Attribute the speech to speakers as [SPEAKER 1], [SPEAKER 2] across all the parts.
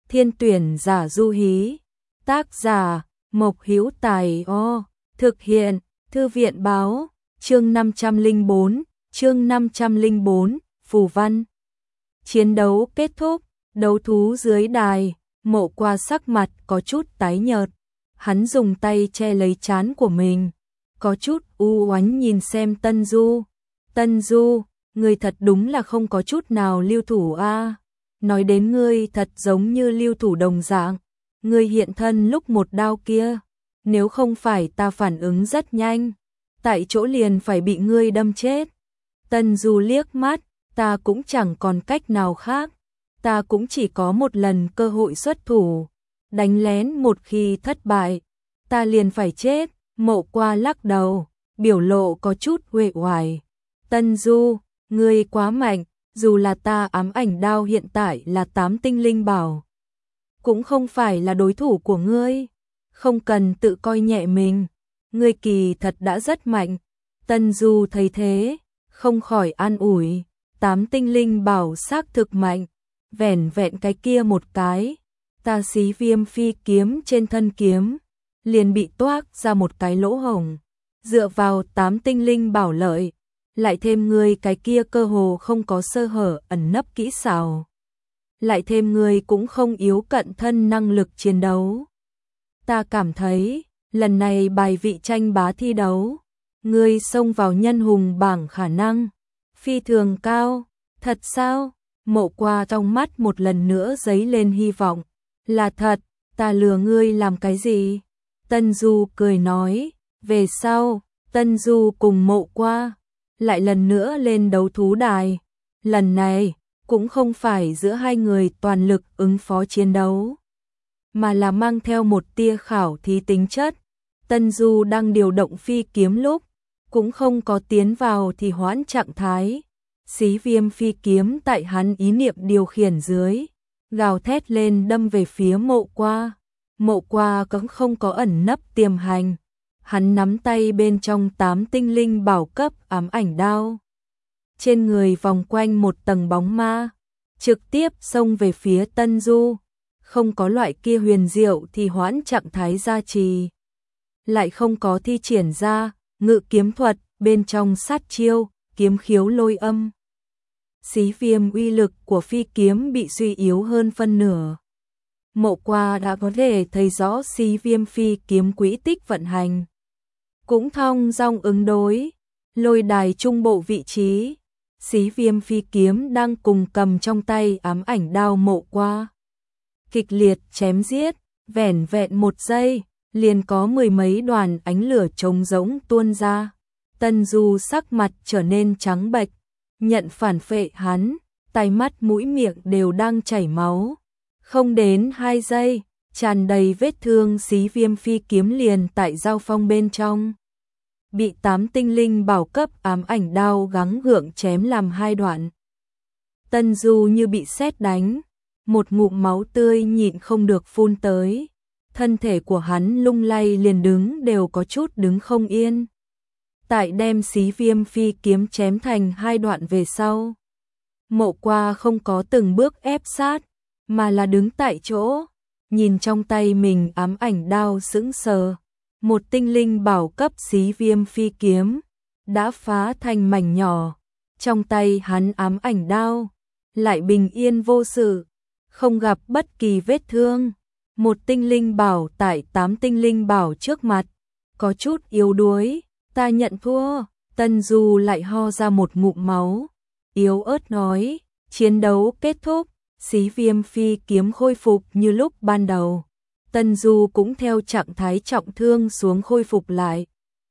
[SPEAKER 1] Thiên tuyển giả Du Hí. Tác giả Mộc Hữu Tài. Thực hiện Thư viện báo. Chương 504, phù văn. Chiến đấu kết thúc, đấu thú dưới đài, Mộ Qua sắc mặt có chút tái nhợt, hắn dùng tay che lấy trán của mình, có chút u oánh nhìn xem Tân Du. Tân Du, ngươi thật đúng là không có chút nào lưu thủ a. Nói đến ngươi thật giống như lưu thủ đồng dạng, ngươi hiện thân lúc một đao kia, nếu không phải ta phản ứng rất nhanh, tại chỗ liền phải bị ngươi đâm chết. Tân Du liếc mắt, ta cũng chẳng còn cách nào khác, ta cũng chỉ có một lần cơ hội xuất thủ, đánh lén một khi thất bại, ta liền phải chết. Mộ Qua lắc đầu, biểu lộ có chút uể oải. Tân Du, ngươi quá mạnh, dù là ta ám ảnh đao hiện tại là 8 tinh linh bảo, cũng không phải là đối thủ của ngươi, không cần tự coi nhẹ mình, ngươi kỳ thật đã rất mạnh. Tân Du thấy thế, không khỏi an ủi, 8 tinh linh bảo xác thực mạnh, vẻn vẹn cái kia một cái, ta xí viêm phi kiếm trên thân kiếm, liền bị toác ra một cái lỗ hổng, dựa vào 8 tinh linh bảo lợi, lại thêm ngươi cái kia cơ hồ không có sơ hở ẩn nấp kỹ xảo, lại thêm ngươi cũng không yếu cận thân năng lực chiến đấu. Ta cảm thấy, lần này bài vị tranh bá thi đấu, ngươi xông vào nhân hùng bảng khả năng phi thường cao. Thật sao? Mộ Qua trong mắt một lần nữa dấy lên hy vọng. Là thật, ta lừa ngươi làm cái gì? Tân Du cười nói, về sau, Tân Du cùng Mộ Qua lại lần nữa lên đấu thú đài. Lần này, cũng không phải giữa hai người toàn lực ứng phó chiến đấu, mà là mang theo một tia khảo thí tính chất. Tân Du đang điều động phi kiếm lúc, cũng không có tiến vào thì hoãn trạng thái. Xí viêm phi kiếm tại hắn ý niệm điều khiển dưới, gào thét lên đâm về phía Mộ Qua. Mộ Qua cũng không có ẩn nấp tiềm hành, hắn nắm tay bên trong 8 tinh linh bảo cấp ám ảnh đao, trên người vòng quanh một tầng bóng ma, trực tiếp xông về phía Tân Du, không có loại kia huyền diệu thì hoãn trạng thái gia trì, lại không có thi triển ra ngự kiếm thuật bên trong sát chiêu kiếm khiếu lôi âm. Xí viêm uy lực của phi kiếm bị suy yếu hơn phân nửa. Mộ Qua đã có thể thấy rõ xí viêm phi kiếm quỹ tích vận hành, cũng thong dong ứng đối. Lôi đài trung bộ vị trí, xí viêm phi kiếm đang cùng cầm trong tay ám ảnh đao Mộ Qua kịch liệt chém giết, vẻn vẹn một giây, liền có mười mấy đoàn ánh lửa trống rỗng tuôn ra. Tân Du sắc mặt trở nên trắng bệch, nhận phản phệ hắn, tai mắt mũi miệng đều đang chảy máu. Không đến 2 giây, tràn đầy vết thương xí viêm phi kiếm liền tại giao phong bên trong, bị 8 tinh linh bảo cấp ám ảnh đao gắng gượng chém làm 2 đoạn. Tân Du như bị sét đánh, một ngụm máu tươi nhịn không được phun tới, thân thể của hắn lung lay liền đứng đều có chút đứng không yên. Tại đem xí viêm phi kiếm chém thành 2 đoạn về sau, Mộ Qua không có từng bước ép sát, mà là đứng tại chỗ, nhìn trong tay mình ám ảnh đao sững sờ. Một tinh linh bảo cấp xí viêm phi kiếm đã phá thành mảnh nhỏ, trong tay hắn ám ảnh đao lại bình yên vô sự, không gặp bất kỳ vết thương. Một tinh linh bảo tại 8 tinh linh bảo trước mặt, có chút yếu đuối. Ta nhận thua. Tân Du lại ho ra một ngụm máu, yếu ớt nói, chiến đấu kết thúc, xí viêm phi kiếm khôi phục như lúc ban đầu. Tân Du cũng theo trạng thái trọng thương xuống khôi phục lại.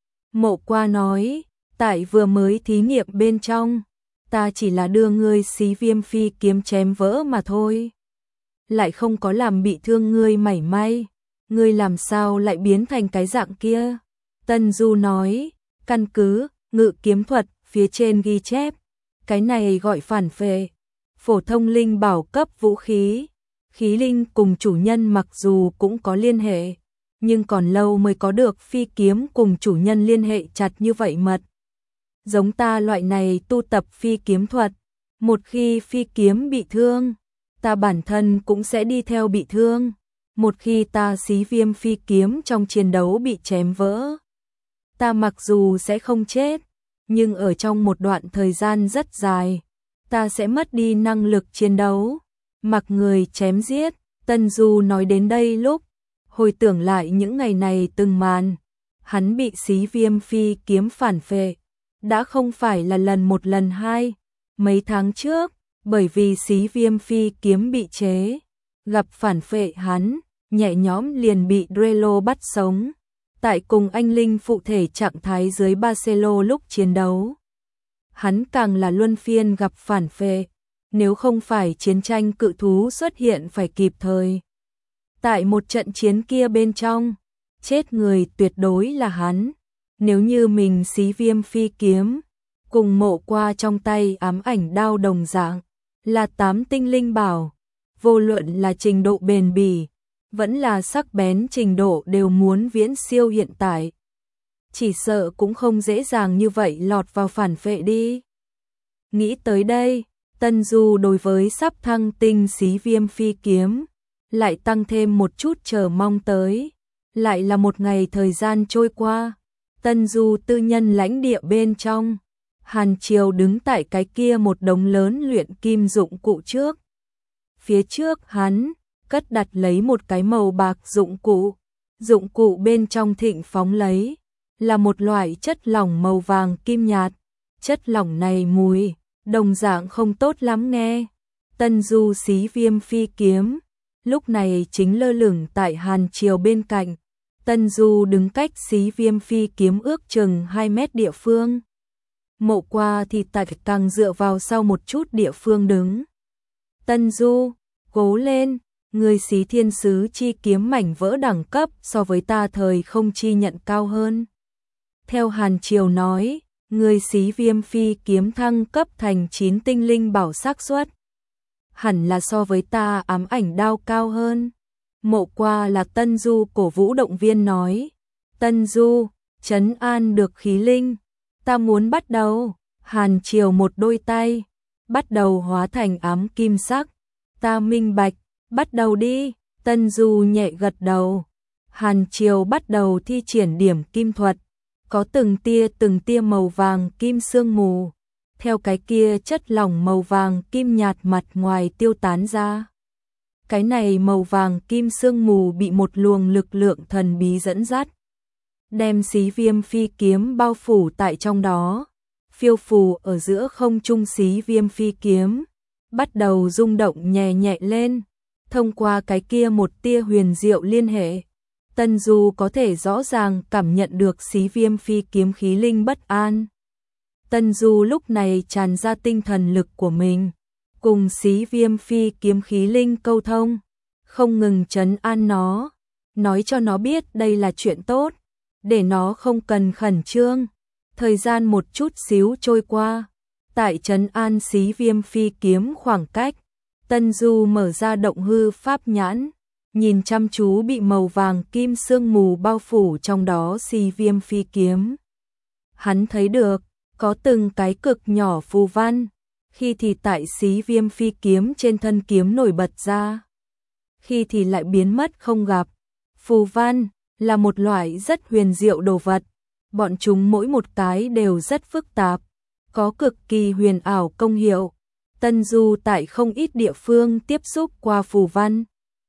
[SPEAKER 1] Mộ Qua nói, tại vừa mới thí nghiệm bên trong, ta chỉ là đưa ngươi xí viêm phi kiếm chém vỡ mà thôi, lại không có làm bị thương ngươi mảy may. Ngươi làm sao lại biến thành cái dạng kia? Tân Du nói, căn cứ ngự kiếm thuật phía trên ghi chép, cái này gọi phản phệ. Phổ thông linh bảo cấp vũ khí, khí linh cùng chủ nhân mặc dù cũng có liên hệ, nhưng còn lâu mới có được phi kiếm cùng chủ nhân liên hệ chặt như vậy mật. Giống ta loại này tu tập phi kiếm thuật, một khi phi kiếm bị thương, ta bản thân cũng sẽ đi theo bị thương. Một khi ta xí viêm phi kiếm trong chiến đấu bị chém vỡ, ta mặc dù sẽ không chết, nhưng ở trong một đoạn thời gian rất dài, ta sẽ mất đi năng lực chiến đấu, mặc người chém giết. Tân Du nói đến đây lúc hồi tưởng lại những ngày này từng màn, hắn bị xí viêm phi kiếm phản phệ, đã không phải là lần một lần hai. Mấy tháng trước, bởi vì xí viêm phi kiếm bị chế, gặp phản phệ hắn, nhẹ nhõm liền bị Drelo bắt sống. Tại cùng anh linh phụ thể trạng thái dưới Barcelo lúc chiến đấu, hắn càng là luân phiên gặp phản phệ, nếu không phải chiến tranh cự thú xuất hiện phải kịp thời. Tại một trận chiến kia bên trong, chết người tuyệt đối là hắn. Nếu như mình xí viêm phi kiếm, cùng Mộ Qua trong tay ám ảnh đao đồng dạng, là 8 tinh linh bảo, vô luận là trình độ bền bỉ, vẫn là sắc bén trình độ đều muốn viễn siêu hiện tại. Chỉ sợ cũng không dễ dàng như vậy lọt vào phản phệ đi. Nghĩ tới đây, Tân Du đối với sắp thăng tinh xí viêm phi kiếm, lại tăng thêm một chút chờ mong tới. Lại là một ngày thời gian trôi qua, Tân Du tư nhân lãnh địa bên trong, Hàn Triều đứng tại cái kia một đống lớn luyện kim dụng cụ trước. Phía trước hắn, cất đặt lấy một cái màu bạc dụng cụ bên trong thịnh phóng lấy, là một loại chất lỏng màu vàng kim nhạt. Chất lỏng này mùi, đồng dạng không tốt lắm nghe. Tân Du xí viêm phi kiếm, lúc này chính lơ lửng tại Hàn Triều bên cạnh. Tân Du đứng cách xí viêm phi kiếm ước chừng 2 mét địa phương. Mộ Qua thì tại càng dựa vào sau một chút địa phương đứng. Tân Du, cố lên, người xí thiên sứ chi kiếm mảnh vỡ đẳng cấp so với ta thời không chi nhận cao hơn. Theo Hàn Triều nói, người xí viêm phi kiếm thăng cấp thành 9 tinh linh bảo xác suất hẳn là so với ta ám ảnh đao cao hơn. Mộ Qua là Tân Du cổ vũ động viên nói. Tân Du, trấn an được khí linh, ta muốn bắt đầu. Hàn Triều một đôi tay, bắt đầu hóa thành ám kim sắc. Ta minh bạch, bắt đầu đi. Tân Du nhẹ gật đầu. Hàn Triều bắt đầu thi triển điểm kim thuật, có từng tia màu vàng kim sương mù, theo cái kia chất lỏng màu vàng kim nhạt mặt ngoài tiêu tán ra. Cái này màu vàng kim sương mù bị một luồng lực lượng thần bí dẫn dắt, đem xí viêm phi kiếm bao phủ tại trong đó. Phiêu phù ở giữa không trung xí viêm phi kiếm, bắt đầu rung động nhẹ nhẹ lên. Thông qua cái kia một tia huyền diệu liên hệ, Tân Du có thể rõ ràng cảm nhận được xí viêm phi kiếm khí linh bất an. Tân Du lúc này tràn ra tinh thần lực của mình, cùng xí viêm phi kiếm khí linh câu thông, không ngừng trấn an nó, nói cho nó biết đây là chuyện tốt, để nó không cần khẩn trương. Thời gian một chút xíu trôi qua, tại trấn an xí viêm phi kiếm khoảng cách, Tân Du mở ra động hư pháp nhãn, nhìn chăm chú bị màu vàng kim sương mù bao phủ trong đó xí viêm phi kiếm. Hắn thấy được, có từng cái cực nhỏ phù văn, khi thì tại xí viêm phi kiếm trên thân kiếm nổi bật ra, khi thì lại biến mất không gặp. Phù văn là một loại rất huyền diệu đồ vật, bọn chúng mỗi một cái đều rất phức tạp, có cực kỳ huyền ảo công hiệu. Tân Du tại không ít địa phương tiếp xúc qua phù văn.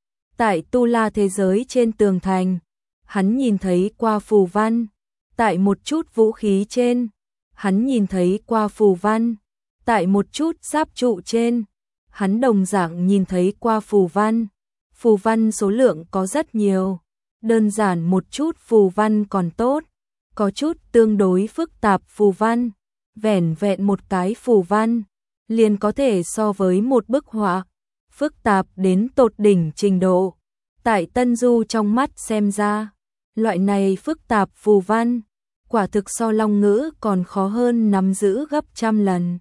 [SPEAKER 1] Tại Tu La thế giới trên tường thành, hắn nhìn thấy qua phù văn. Tại một chút vũ khí trên, hắn nhìn thấy qua phù văn. Tại một chút giáp trụ trên, hắn đồng dạng nhìn thấy qua phù văn. Phù văn số lượng có rất nhiều, đơn giản một chút phù văn còn tốt, có chút tương đối phức tạp phù văn, vẻn vẹn một cái phù văn liền có thể so với một bức họa, phức tạp đến tột đỉnh trình độ. Tại Tân Du trong mắt xem ra, loại này phức tạp phù văn, quả thực so long ngữ còn khó hơn nắm giữ gấp trăm lần.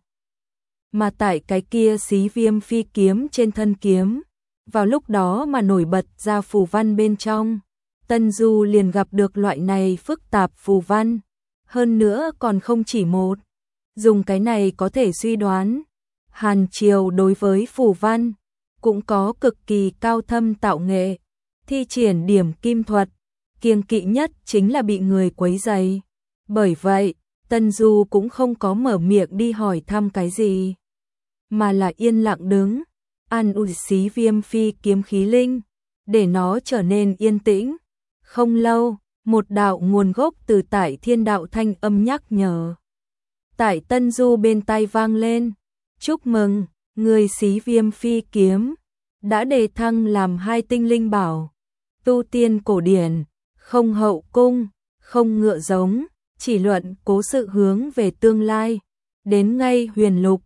[SPEAKER 1] Mà tại cái kia xí viêm phi kiếm trên thân kiếm, vào lúc đó mà nổi bật ra phù văn bên trong, Tân Du liền gặp được loại này phức tạp phù văn, hơn nữa còn không chỉ một. Dùng cái này có thể suy đoán, Hàn Triều đối với phù văn cũng có cực kỳ cao thâm tạo nghệ, thi triển điểm kim thuật, kiêng kỵ nhất chính là bị người quấy rầy. Bởi vậy, Tân Du cũng không có mở miệng đi hỏi thăm cái gì, mà là yên lặng đứng, an ủi xí Viêm Phi kiếm khí linh, để nó trở nên yên tĩnh. Không lâu, một đạo nguồn gốc từ tại thiên đạo thanh âm nhắc nhở tại Tân Du bên tai vang lên. Chúc mừng, người xí Viêm Phi kiếm đã đề thăng làm 2 tinh linh bảo. Tu tiên cổ điển, không hậu cung, không ngựa giống, chỉ luận cố sự hướng về tương lai. Đến ngay huyền lục,